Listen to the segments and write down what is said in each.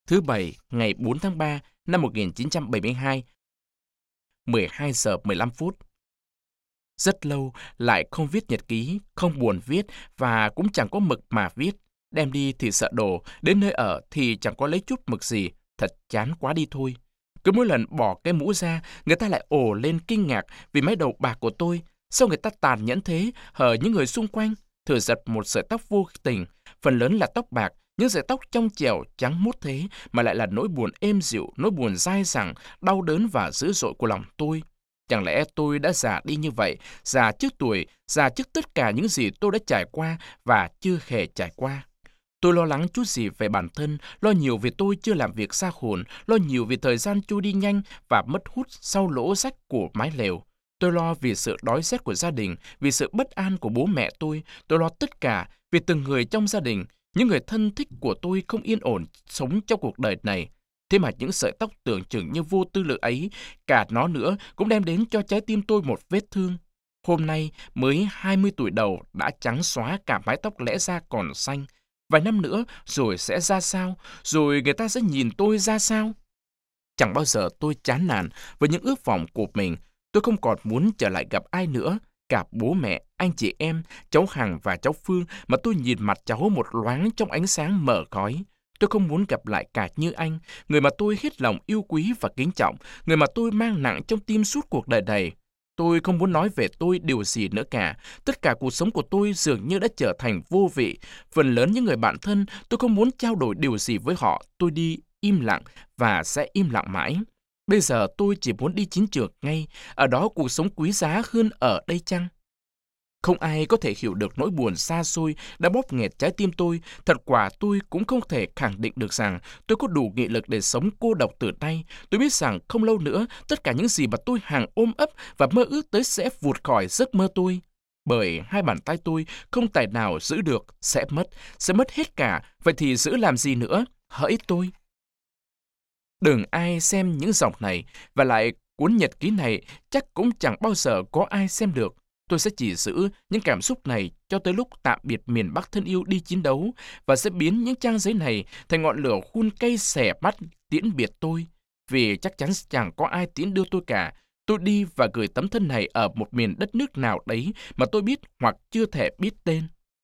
Thứ Bảy, ngày 4 tháng 3 năm 1972, 12 giờ 15 phút. Rất lâu lại không viết nhật ký, không buồn viết và cũng chẳng có mực mà viết. Đem đi thì sợ đồ, đến nơi ở thì chẳng có lấy chút mực gì, thật chán quá đi thôi. Cứ mỗi lần bỏ cái mũ ra, người ta lại ồ lên kinh ngạc vì mái đầu bạc của tôi. Sao người ta tàn nhẫn thế, hở những người xung quanh? Thử giật một sợi tóc vô tình, phần lớn là tóc bạc, những sợi tóc trong trẻo trắng muốt thế mà lại là nỗi buồn êm dịu, nỗi buồn dai dẳng, đau đớn và dữ dội của lòng tôi. Chẳng lẽ tôi đã già đi như vậy, già trước tuổi, già trước tất cả những gì tôi đã trải qua và chưa hề trải qua? Tôi lo lắng chút gì về bản thân, lo nhiều vì tôi chưa làm việc xa hồn, lo nhiều vì thời gian trôi đi nhanh và mất hút sau lỗ rách của mái lều. Tôi lo vì sự đói rét của gia đình, vì sự bất an của bố mẹ tôi lo tất cả vì từng người trong gia đình. Những người thân thích của tôi không yên ổn sống trong cuộc đời này. Thế mà những sợi tóc tưởng chừng như vô tư lự ấy, cả nó nữa cũng đem đến cho trái tim tôi một vết thương. Hôm nay mới 20 tuổi đầu đã trắng xóa cả mái tóc lẽ ra còn xanh. Vài năm nữa rồi sẽ ra sao? Rồi người ta sẽ nhìn tôi ra sao? Chẳng bao giờ tôi chán nản với những ước vọng của mình. Tôi không còn muốn trở lại gặp ai nữa. Cả bố mẹ, anh chị em, cháu Hằng và cháu Phương mà tôi nhìn mặt cháu một loáng trong ánh sáng mờ khói. Tôi không muốn gặp lại cả Như Anh, người mà tôi hết lòng yêu quý và kính trọng, người mà tôi mang nặng trong tim suốt cuộc đời này. Tôi không muốn nói về tôi điều gì nữa cả. Tất cả cuộc sống của tôi dường như đã trở thành vô vị. Phần lớn những người bạn thân, tôi không muốn trao đổi điều gì với họ. Tôi đi im lặng và sẽ im lặng mãi. Bây giờ tôi chỉ muốn đi chiến trường ngay. Ở đó cuộc sống quý giá hơn ở đây chăng? Không ai có thể hiểu được nỗi buồn xa xôi đã bóp nghẹt trái tim tôi. Thật quả tôi cũng không thể khẳng định được rằng tôi có đủ nghị lực để sống cô độc từ nay. Tôi biết rằng không lâu nữa, tất cả những gì mà tôi hằng ôm ấp và mơ ước tới sẽ vụt khỏi giấc mơ tôi. Bởi hai bàn tay tôi không tài nào giữ được, sẽ mất hết cả. Vậy thì giữ làm gì nữa? Hỡi tôi! Đừng ai xem những dòng này, và lại cuốn nhật ký này chắc cũng chẳng bao giờ có ai xem được. Tôi sẽ chỉ giữ những cảm xúc này cho tới lúc tạm biệt miền Bắc thân yêu đi chiến đấu, và sẽ biến những trang giấy này thành ngọn lửa hun cay xẻ mắt tiễn biệt tôi. Vì chắc chắn chẳng có ai tiễn đưa tôi cả. Tôi đi và gửi tấm thân này ở một miền đất nước nào đấy mà tôi biết hoặc chưa thể biết tên.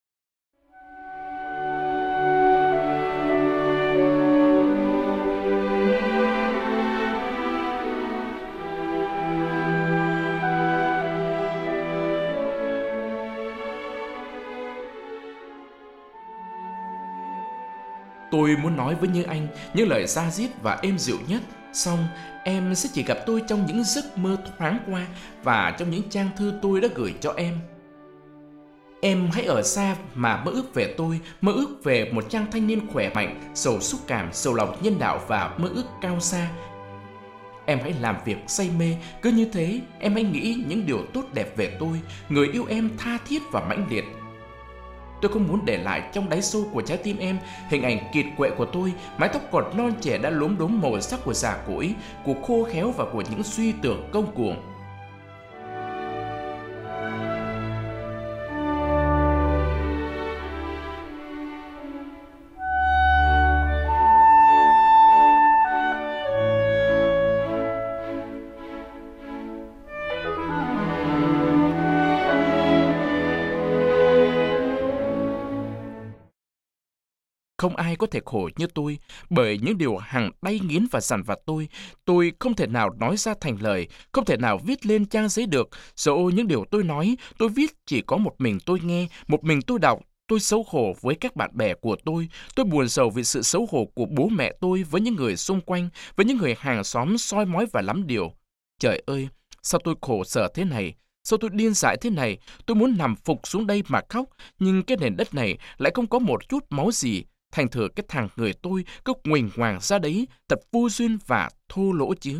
Tôi muốn nói với Như Anh những lời da diết và êm dịu nhất, song em sẽ chỉ gặp tôi trong những giấc mơ thoáng qua và trong những trang thư tôi đã gửi cho em. Em hãy ở xa mà mơ ước về tôi, mơ ước về một chàng thanh niên khỏe mạnh, giàu xúc cảm, giàu lòng nhân đạo và mơ ước cao xa. Em hãy làm việc say mê, cứ như thế em hãy nghĩ những điều tốt đẹp về tôi, người yêu em tha thiết và mãnh liệt. Tôi không muốn để lại trong đáy sâu của trái tim em hình ảnh kiệt quệ của tôi, mái tóc còn non trẻ đã lốm đốm màu sắc của già cỗi, của khô khéo và của những suy tưởng ngông cuồng. Không ai có thể khổ như tôi, bởi những điều hằng đay nghiến và dằn vặt tôi không thể nào nói ra thành lời, không thể nào viết lên trang giấy được. Dẫu những điều tôi nói, tôi viết chỉ có một mình tôi nghe, một mình tôi đọc. Tôi xấu hổ với các bạn bè của tôi buồn rầu vì sự xấu hổ của bố mẹ tôi với những người xung quanh, với những người hàng xóm soi mói và lắm điều. Trời ơi, sao tôi khổ sở thế này? Sao tôi điên dại thế này? Tôi muốn nằm phục xuống đây mà khóc, nhưng cái nền đất này lại không có một chút máu gì. Thành thử cái thằng người tôi cứ nguềnh ngoàng ra đấy, thật vô duyên và thô lỗ chứ.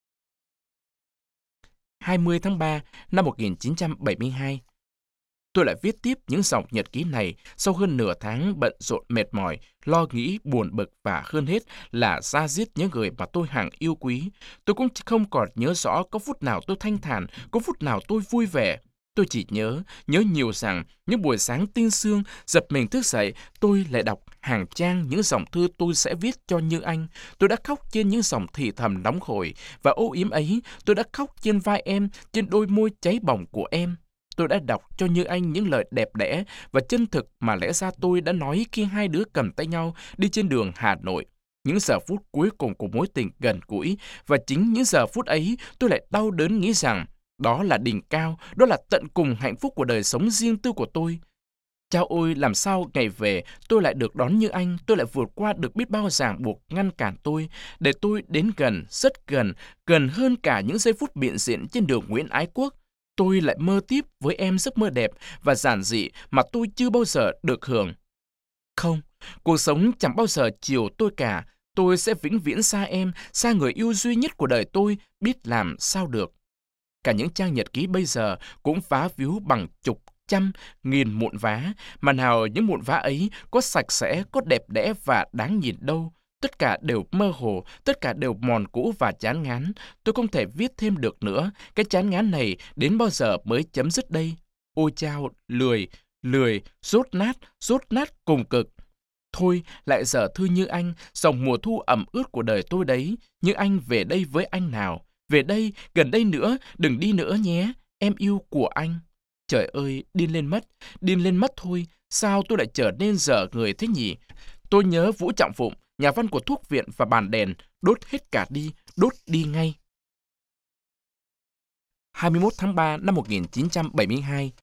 20 tháng 3 năm 1972. Tôi lại viết tiếp những dòng nhật ký này sau hơn nửa tháng bận rộn mệt mỏi, lo nghĩ, buồn bực và hơn hết là da diết những người mà tôi hằng yêu quý. Tôi cũng không còn nhớ rõ có phút nào tôi thanh thản, có phút nào tôi vui vẻ. Tôi chỉ nhớ nhiều rằng những buổi sáng tinh sương giật mình thức dậy, tôi lại đọc hàng trang những dòng thư tôi sẽ viết cho Như Anh. Tôi đã khóc trên những dòng thì thầm nóng hổi và âu yếm ấy. Tôi đã khóc trên vai em, trên đôi môi cháy bỏng của em. Tôi đã đọc cho Như Anh những lời đẹp đẽ và chân thực mà lẽ ra tôi đã nói khi hai đứa cầm tay nhau đi trên đường Hà Nội. Những giờ phút cuối cùng của mối tình gần gũi, và chính những giờ phút ấy tôi lại đau đớn nghĩ rằng đó là đỉnh cao, đó là tận cùng hạnh phúc của đời sống riêng tư của tôi. Chao ôi, làm sao ngày về tôi lại được đón Như Anh, tôi lại vượt qua được biết bao ràng buộc ngăn cản tôi, để tôi đến gần, rất gần, gần hơn cả những giây phút biện diện trên đường Nguyễn Ái Quốc. Tôi lại mơ tiếp với em giấc mơ đẹp và giản dị mà tôi chưa bao giờ được hưởng. Không, cuộc sống chẳng bao giờ chiều tôi cả. Tôi sẽ vĩnh viễn xa em, xa người yêu duy nhất của đời tôi, biết làm sao được. Cả những trang nhật ký bây giờ cũng vá víu bằng chục, trăm, nghìn mụn vá, mà nào những mụn vá ấy có sạch sẽ, có đẹp đẽ và đáng nhìn đâu. Tất cả đều mơ hồ, tất cả đều mòn cũ và chán ngán. Tôi không thể viết thêm được nữa. Cái chán ngán này đến bao giờ mới chấm dứt đây? Ôi chao, lười, rốt nát cùng cực. Thôi, lại dở thư Như Anh, dòng mùa thu ẩm ướt của đời tôi đấy. Như Anh về đây với anh nào. Về đây, gần đây nữa, đừng đi nữa nhé, em yêu của anh. Trời ơi, điên lên mất thôi. Sao tôi lại trở nên dở người thế nhỉ? Tôi nhớ Vũ Trọng Phụng, nhà văn của thuốc viện và bàn đèn, đốt hết cả đi, đốt đi ngay. 21 tháng 3 năm 1972.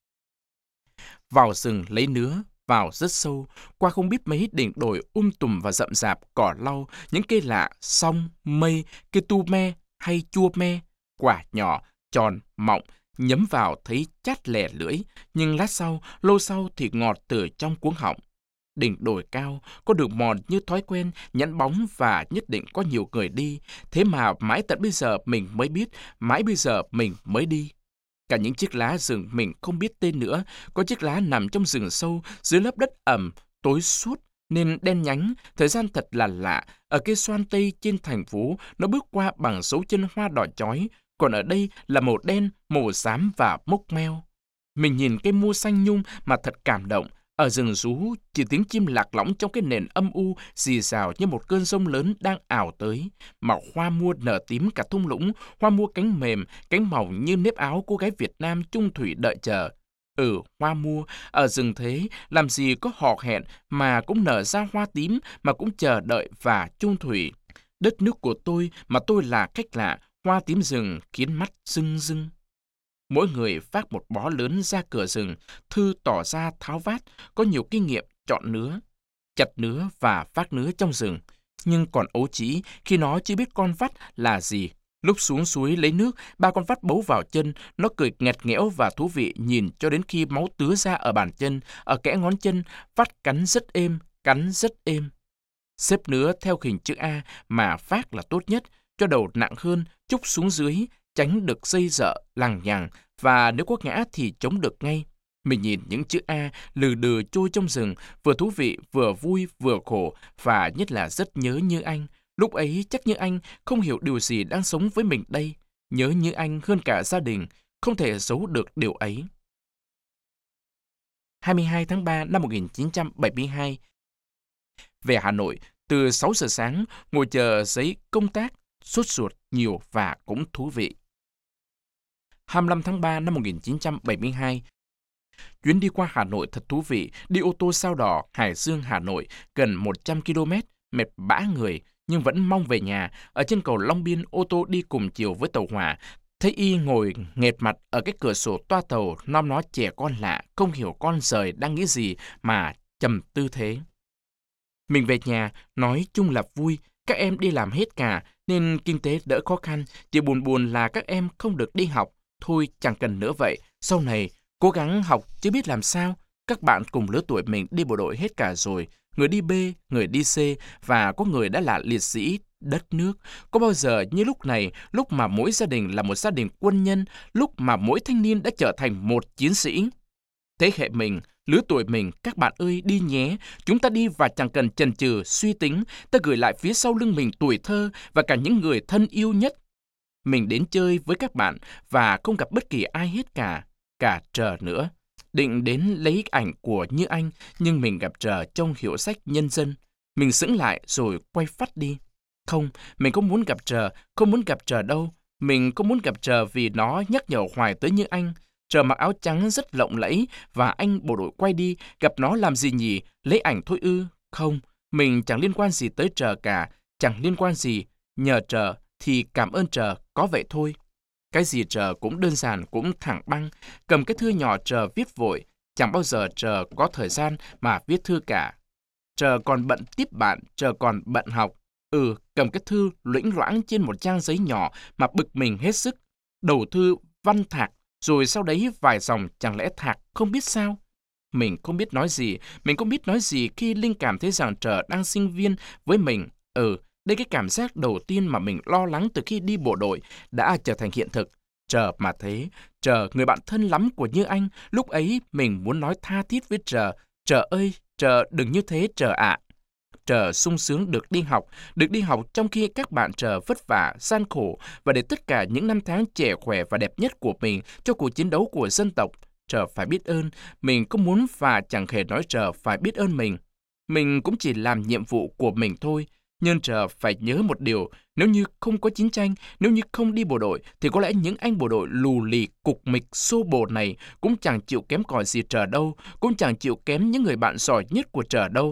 Vào rừng lấy nứa, vào rất sâu, qua không biết mấy đỉnh đồi tùm và rậm rạp, cỏ lau, những cây lạ, song, mây, cây tu me hay chua me, quả nhỏ, tròn, mọng, nhấm vào thấy chát lè lưỡi, nhưng lát sau, lâu sau thì ngọt từ trong cuống họng. Đỉnh đồi cao, có đường mòn như thói quen, nhẵn bóng và nhất định có nhiều người đi, thế mà mãi tận bây giờ mình mới biết, mãi bây giờ mình mới đi. Cả những chiếc lá rừng mình không biết tên nữa, có chiếc lá nằm trong rừng sâu, dưới lớp đất ẩm, tối suốt, nên đen nhánh, thời gian thật là lạ. Ở cây xoan tây trên thành phố, nó bước qua bằng dấu chân hoa đỏ chói, còn ở đây là màu đen, màu xám và mốc meo. Mình nhìn cây mua xanh nhung mà thật cảm động. Ở rừng rú, chỉ tiếng chim lạc lõng trong cái nền âm u, rì rào như một cơn giông lớn đang ảo tới. Mà hoa mua nở tím cả thung lũng, hoa mua cánh mềm, cánh mỏng như nếp áo cô gái Việt Nam chung thủy đợi chờ. Hoa mua, ở rừng thế, làm gì có hò hẹn mà cũng nở ra hoa tím, mà cũng chờ đợi và chung thủy. Đất nước của tôi mà tôi là khách lạ, hoa tím rừng khiến mắt rưng rưng. Mỗi người vác một bó lớn ra cửa rừng, Thư tỏ ra tháo vát, có nhiều kinh nghiệm chọn nứa, chặt nứa và vác nứa trong rừng. Nhưng còn ấu trĩ khi nó chưa biết con vắt là gì. Lúc xuống suối lấy nước, ba con vắt bấu vào chân, nó cười nghẹt nghẽo và thú vị nhìn cho đến khi máu tứa ra ở bàn chân, ở kẽ ngón chân, vắt cắn rất êm. Xếp nứa theo hình chữ A mà vác là tốt nhất, cho đầu nặng hơn, trúc xuống dưới, tránh được dây dợ, lằng nhằng, và nếu có ngã thì chống được ngay. Mình nhìn những chữ A lừ đừ trôi trong rừng, vừa thú vị, vừa vui, vừa khổ, và nhất là rất nhớ Như Anh. Lúc ấy chắc Như Anh không hiểu điều gì đang sống với mình đây. Nhớ Như Anh hơn cả gia đình, không thể giấu được điều ấy. 22 tháng 3 năm 1972. Về Hà Nội, từ 6 giờ sáng, ngồi chờ giấy công tác, sốt ruột nhiều và cũng thú vị. 25 tháng 3 năm 1972. Chuyến đi qua Hà Nội thật thú vị, đi ô tô sao đỏ Hải Dương Hà Nội, gần 100 km, mệt bã người, nhưng vẫn mong về nhà. Ở trên cầu Long Biên, ô tô đi cùng chiều với tàu hỏa. Thấy y ngồi nghệt mặt ở cái cửa sổ toa tàu, nom nó trẻ con lạ, không hiểu con rời đang nghĩ gì mà trầm tư thế. Mình về nhà, nói chung là vui, các em đi làm hết cả, nên kinh tế đỡ khó khăn, chỉ buồn là các em không được đi học. Thôi chẳng cần nữa vậy, sau này cố gắng học chứ biết làm sao. Các bạn cùng lứa tuổi mình đi bộ đội hết cả rồi, người đi B, người đi C, và có người đã là liệt sĩ đất nước. Có bao giờ như lúc này, lúc mà mỗi gia đình là một gia đình quân nhân, lúc mà mỗi thanh niên đã trở thành một chiến sĩ? Thế hệ mình, lứa tuổi mình, các bạn ơi đi nhé, chúng ta đi và chẳng cần chần chừ, suy tính, ta gửi lại phía sau lưng mình tuổi thơ và cả những người thân yêu nhất. Mình đến chơi với các bạn và không gặp bất kỳ ai hết cả trờ nữa. định đến lấy ảnh của Như Anh, nhưng mình gặp Trờ trong hiệu sách Nhân dân. Mình sững lại rồi quay phắt đi. Không, mình không muốn gặp Trờ, không muốn gặp Trờ đâu. Mình không muốn gặp Trờ vì nó nhắc nhở hoài tới Như Anh. Trờ mặc áo trắng rất lộng lẫy và anh bộ đội quay đi, gặp nó làm gì nhỉ? Lấy ảnh thôi ư? Không, mình chẳng liên quan gì tới Trờ cả, chẳng liên quan gì. Nhờ Trờ thì cảm ơn Trờ, có vậy thôi. Cái gì Trờ cũng đơn giản, cũng thẳng băng. Cầm cái thư nhỏ Trờ viết vội, chẳng bao giờ Trờ có thời gian mà viết thư cả. Trờ còn bận tiếp bạn, Trờ còn bận học. Cầm cái thư loễng loãng trên một trang giấy nhỏ mà bực mình hết sức. Đầu thư văn Thạc, rồi sau đấy vài dòng chẳng lẽ Thạc không biết sao? Mình không biết nói gì khi linh cảm thấy rằng Trờ đang sinh viên với mình. Đây cái cảm giác đầu tiên mà mình lo lắng từ khi đi bộ đội đã trở thành hiện thực. Trờ mà thế, Trờ người bạn thân lắm của Như Anh, lúc ấy mình muốn nói tha thiết với Trờ, Trờ ơi, Trờ đừng như thế Trờ ạ. Trờ sung sướng được đi học trong khi các bạn Trờ vất vả, gian khổ và để tất cả những năm tháng trẻ khỏe và đẹp nhất của mình cho cuộc chiến đấu của dân tộc. Trờ phải biết ơn, mình không muốn và chẳng hề nói Trờ phải biết ơn mình. Mình cũng chỉ làm nhiệm vụ của mình thôi. Nhưng Trờ phải nhớ một điều, nếu như không có chiến tranh, nếu như không đi bộ đội, thì có lẽ những anh bộ đội lù lì, cục mịch, xô bồ này cũng chẳng chịu kém cỏi gì Trờ đâu, cũng chẳng chịu kém những người bạn giỏi nhất của Trờ đâu.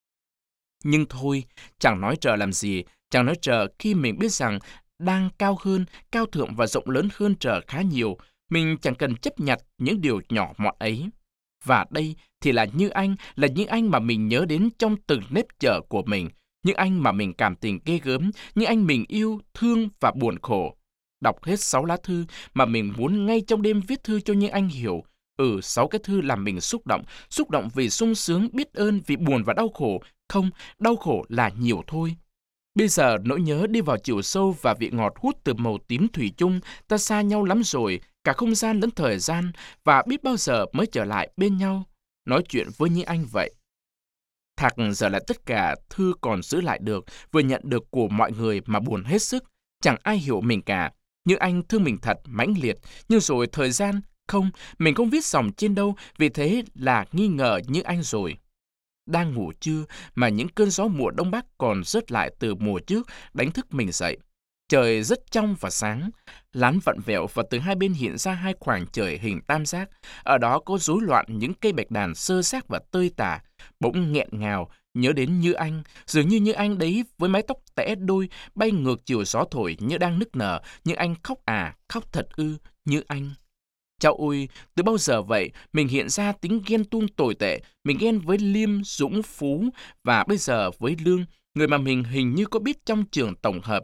Nhưng thôi, chẳng nói Trờ làm gì, chẳng nói Trờ khi mình biết rằng đang cao hơn, cao thượng và rộng lớn hơn Trờ khá nhiều, mình chẳng cần chấp nhặt những điều nhỏ mọn ấy. Và đây thì là Như Anh mà mình nhớ đến trong từng nếp chợ của mình, những anh mà mình cảm tình ghê gớm, những anh mình yêu, thương và buồn khổ. Đọc hết 6 lá thư mà mình muốn ngay trong đêm viết thư cho những anh hiểu. 6 cái thư làm mình xúc động vì sung sướng, biết ơn, vì buồn và đau khổ. Không, đau khổ là nhiều thôi. Bây giờ nỗi nhớ đi vào chiều sâu và vị ngọt hút từ màu tím thủy chung, ta xa nhau lắm rồi, cả không gian lẫn thời gian, và biết bao giờ mới trở lại bên nhau. Nói chuyện với những anh vậy. Thạc giờ lại tất cả thư còn giữ lại được, vừa nhận được của mọi người mà buồn hết sức. Chẳng ai hiểu mình cả. Như Anh thương mình thật, mãnh liệt. Nhưng rồi thời gian, không, mình không viết dòng trên đâu, vì thế là nghi ngờ Như Anh rồi. Đang ngủ trưa mà những cơn gió mùa đông bắc còn rớt lại từ mùa trước đánh thức mình dậy. Trời rất trong và sáng, lán vặn vẹo và từ hai bên hiện ra hai khoảng trời hình tam giác. Ở đó có rối loạn những cây bạch đàn sơ xác và tơi tả. Bỗng nghẹn ngào, nhớ đến Như Anh, dường như Như Anh đấy với mái tóc tẽ đôi, bay ngược chiều gió thổi như đang nức nở. Như Anh khóc khóc thật ư, Như Anh. Chao ôi, từ bao giờ vậy, mình hiện ra tính ghen tuông tồi tệ, mình ghen với Liêm, Dũng, Phú, và bây giờ với Lương, người mà mình hình như có biết trong trường tổng hợp.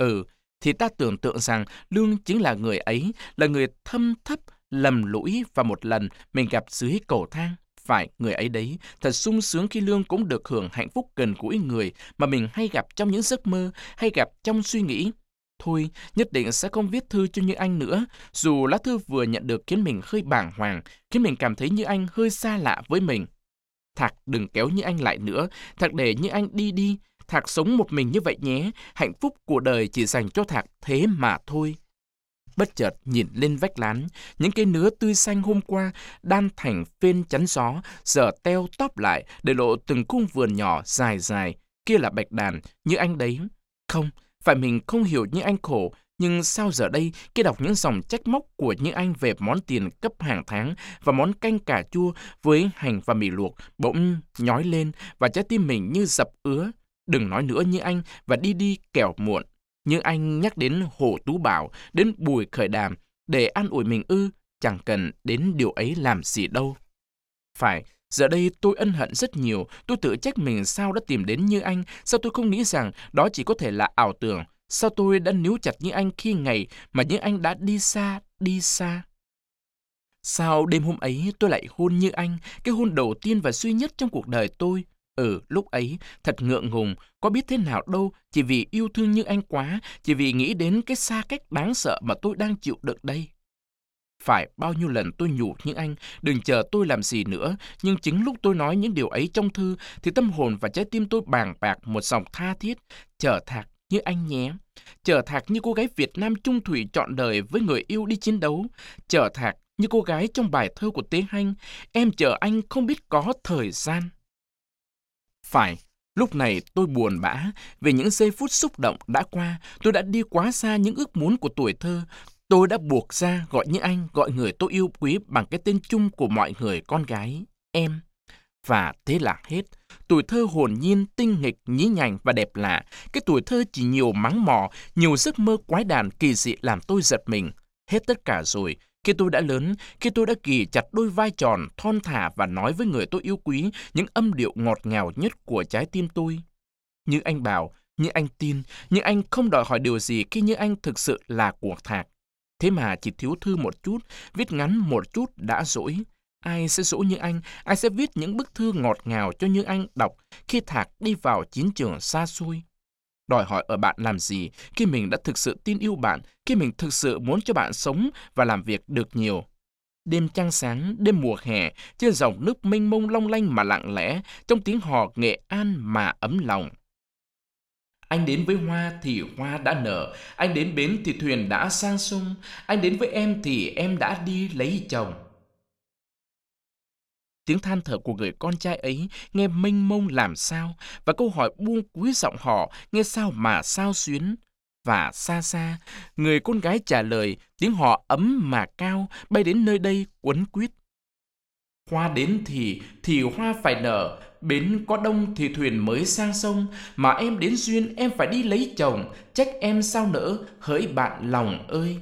Thì ta tưởng tượng rằng Lương chính là người ấy, là người thâm thấp, lầm lũi và một lần mình gặp dưới cầu thang. Phải, người ấy đấy, thật sung sướng khi Lương cũng được hưởng hạnh phúc gần gũi người mà mình hay gặp trong những giấc mơ, hay gặp trong suy nghĩ. Thôi, nhất định sẽ không viết thư cho Như Anh nữa, dù lá thư vừa nhận được khiến mình hơi bàng hoàng, khiến mình cảm thấy Như Anh hơi xa lạ với mình. Thạc đừng kéo Như Anh lại nữa, Thạc để Như Anh đi đi, Thạc sống một mình như vậy nhé, hạnh phúc của đời chỉ dành cho Thạc thế mà thôi. Bất chợt nhìn lên vách lán, những cây nứa tươi xanh hôm qua đan thành phên chắn gió, giờ teo tóp lại để lộ từng khung vườn nhỏ dài dài, kia là bạch đàn, Như Anh đấy. Không, phải mình không hiểu Như Anh khổ, nhưng sao giờ đây khi đọc những dòng trách móc của Như Anh về món tiền cấp hàng tháng và món canh cà chua với hành và mì luộc bỗng nhói lên và trái tim mình như dập ứa. Đừng nói nữa Như Anh và đi đi kẻo muộn. Như Anh nhắc đến Hồ Tú Bảo, đến Bùi Khởi Đàm để an ủi mình ư, chẳng cần đến điều ấy làm gì đâu. Phải, giờ đây tôi ân hận rất nhiều, tôi tự trách mình sao đã tìm đến Như Anh, sao tôi không nghĩ rằng đó chỉ có thể là ảo tưởng, sao tôi đã níu chặt Như Anh khi ngày mà Như Anh đã đi xa, đi xa. Sao đêm hôm ấy tôi lại hôn Như Anh, cái hôn đầu tiên và duy nhất trong cuộc đời tôi. Lúc ấy, thật ngượng ngùng, có biết thế nào đâu, chỉ vì yêu thương Như Anh quá, chỉ vì nghĩ đến cái xa cách đáng sợ mà tôi đang chịu đựng đây. Phải bao nhiêu lần tôi nhủ Như Anh, đừng chờ tôi làm gì nữa, nhưng chính lúc tôi nói những điều ấy trong thư, thì tâm hồn và trái tim tôi bàng bạc một dòng tha thiết, chờ Thạc Như Anh nhé. Chờ Thạc như cô gái Việt Nam trung thủy trọn đời với người yêu đi chiến đấu, chờ Thạc như cô gái trong bài thơ của Tế Hanh, em chờ anh không biết có thời gian. Phải, lúc này tôi buồn bã về những giây phút xúc động đã qua. Tôi đã đi quá xa những ước muốn của tuổi thơ. Tôi đã buộc ra gọi như anh, gọi người tôi yêu quý bằng cái tên chung của mọi người con gái, em. Và thế là hết. Tuổi thơ hồn nhiên, tinh nghịch, nhí nhảnh và đẹp lạ. Cái tuổi thơ chỉ nhiều mắng mỏ, nhiều giấc mơ quái đản kỳ dị làm tôi giật mình. Hết tất cả rồi. Khi tôi đã lớn, khi tôi đã ghì chặt đôi vai tròn, thon thả và nói với người tôi yêu quý những âm điệu ngọt ngào nhất của trái tim tôi. Như anh bảo, như anh tin, nhưng anh không đòi hỏi điều gì khi như anh thực sự là của Thạc. Thế mà chỉ thiếu thư một chút, viết ngắn một chút đã dỗi. Ai sẽ dỗ như anh, ai sẽ viết những bức thư ngọt ngào cho như anh đọc khi Thạc đi vào chiến trường xa xôi. Đòi hỏi ở bạn làm gì khi mình đã thực sự tin yêu bạn, khi mình thực sự muốn cho bạn sống và làm việc được nhiều. Đêm trăng sáng, đêm mùa hè, trên dòng nước mênh mông long lanh mà lặng lẽ, trong tiếng hò Nghệ An mà ấm lòng. Anh đến với hoa thì hoa đã nở, anh đến bến thì thuyền đã sang sông, anh đến với em thì em đã đi lấy chồng. Tiếng than thở của người con trai ấy nghe mênh mông làm sao, và câu hỏi buông cuối giọng họ nghe sao mà sao xuyến. Và xa xa, người con gái trả lời, tiếng họ ấm mà cao, bay đến nơi đây quấn quýt. Hoa đến thì hoa phải nở, bến có đông thì thuyền mới sang sông, mà em đến duyên em phải đi lấy chồng, trách em sao nỡ, hỡi bạn lòng ơi.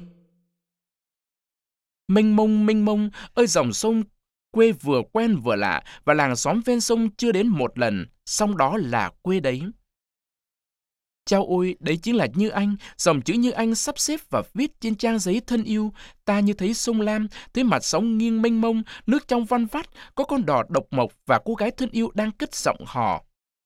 Mênh mông, ơi dòng sông, quê vừa quen vừa lạ, và làng xóm ven sông chưa đến một lần, song đó là quê đấy. Chao ôi, đấy chính là Như Anh, dòng chữ Như Anh sắp xếp và viết trên trang giấy thân yêu. Ta như thấy sông Lam, thấy mặt sóng nghiêng mênh mông, nước trong văn vắt, có con đò độc mộc và cô gái thân yêu đang cất giọng hò.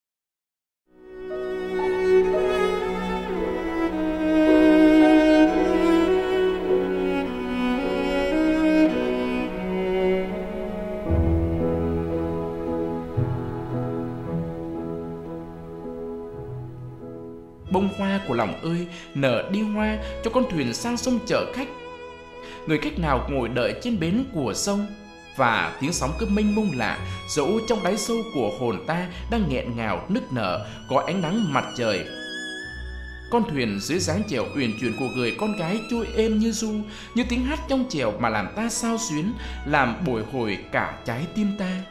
Bông hoa của lòng ơi, nở đi hoa cho con thuyền sang sông chở khách. Người khách nào ngồi đợi trên bến của sông, và tiếng sóng cứ mênh mông lạ, dẫu trong đáy sâu của hồn ta đang nghẹn ngào nức nở, có ánh nắng mặt trời. Con thuyền dưới dáng chèo uyển chuyển của người con gái trôi êm như ru, như tiếng hát trong chèo mà làm ta xao xuyến, làm bồi hồi cả trái tim ta.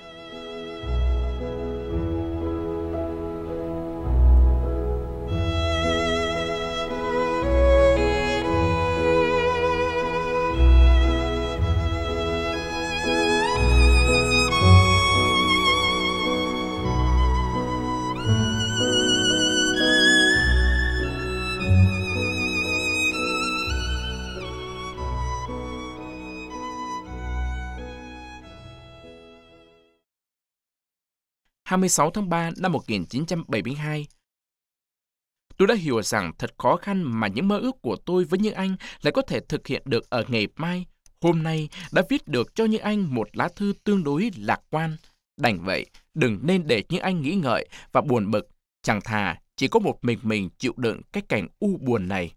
Ngày 26 tháng 3 năm 1972. Tôi đã hiểu rằng thật khó khăn mà những mơ ước của tôi với Như Anh lại có thể thực hiện được ở ngày mai. Hôm nay đã viết được cho Như Anh một lá thư tương đối lạc quan. Đành vậy, đừng nên để Như Anh nghĩ ngợi và buồn bực. Chẳng thà chỉ có một mình chịu đựng cái cảnh u buồn này.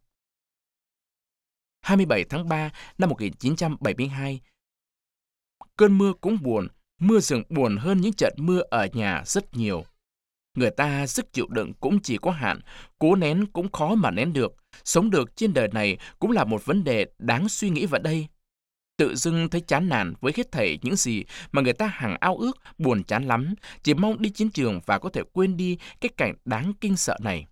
27 tháng 3 năm 1972. Cơn mưa cũng buồn. Mưa rừng buồn hơn những trận mưa ở nhà rất nhiều. Người ta sức chịu đựng cũng chỉ có hạn, cố nén cũng khó mà nén được. Sống được trên đời này cũng là một vấn đề đáng suy nghĩ vào đây. Tự dưng thấy chán nản với hết thảy những gì mà người ta hằng ao ước, buồn chán lắm, chỉ mong đi chiến trường và có thể quên đi cái cảnh đáng kinh sợ này.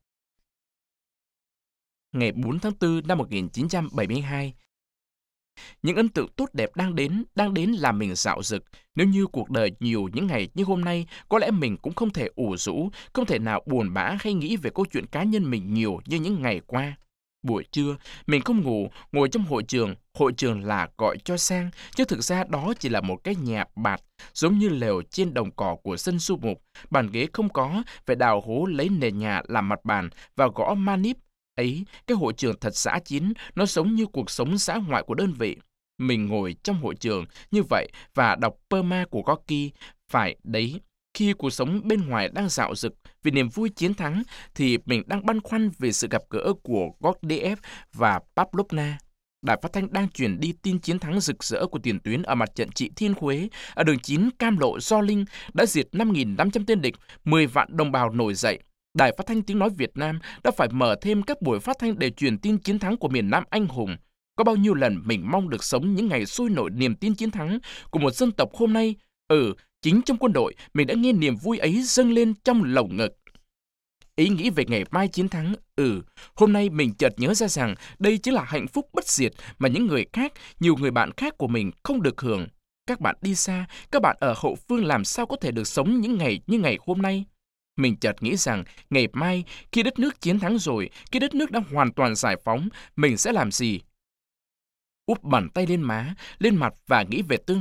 Ngày 4 tháng 4 năm 1972. Những ấn tượng tốt đẹp đang đến làm mình dạo dực. Nếu như cuộc đời nhiều những ngày như hôm nay, có lẽ mình cũng không thể ủ rũ, không thể nào buồn bã hay nghĩ về câu chuyện cá nhân mình nhiều như những ngày qua. Buổi trưa, mình không ngủ, ngồi trong hội trường là gọi cho sang, chứ thực ra đó chỉ là một cái nhà bạt, giống như lều trên đồng cỏ của dân du mục. Bàn ghế không có, phải đào hố lấy nền nhà làm mặt bàn và gõ manip. Ấy, cái hội trường thật dã chiến, nó giống như cuộc sống dã ngoại của đơn vị. Mình ngồi trong hội trường như vậy và đọc Perma của Gorky. Phải đấy, khi cuộc sống bên ngoài đang dạo dực vì niềm vui chiến thắng, thì mình đang băn khoăn về sự gặp gỡ của Gurdjieff và Pavlovna. Đài phát thanh đang truyền đi tin chiến thắng rực rỡ của tiền tuyến ở mặt trận Trị Thiên Khuế, ở đường 9 Cam Lộ Gio Linh đã diệt 5.500 tên địch, 10 vạn đồng bào nổi dậy. Đài phát thanh Tiếng nói Việt Nam đã phải mở thêm các buổi phát thanh để truyền tin chiến thắng của miền Nam anh hùng. Có bao nhiêu lần mình mong được sống những ngày sôi nổi niềm tin chiến thắng của một dân tộc hôm nay. Chính trong quân đội, mình đã nghe niềm vui ấy dâng lên trong lồng ngực. Ý nghĩ về ngày mai chiến thắng, hôm nay mình chợt nhớ ra rằng đây chính là hạnh phúc bất diệt mà những người khác, nhiều người bạn khác của mình không được hưởng. Các bạn đi xa, các bạn ở hậu phương làm sao có thể được sống những ngày như ngày hôm nay? Mình chợt nghĩ rằng ngày mai, khi đất nước chiến thắng rồi, khi đất nước đã hoàn toàn giải phóng, mình sẽ làm gì? Úp bàn tay lên má, lên mặt và nghĩ về tương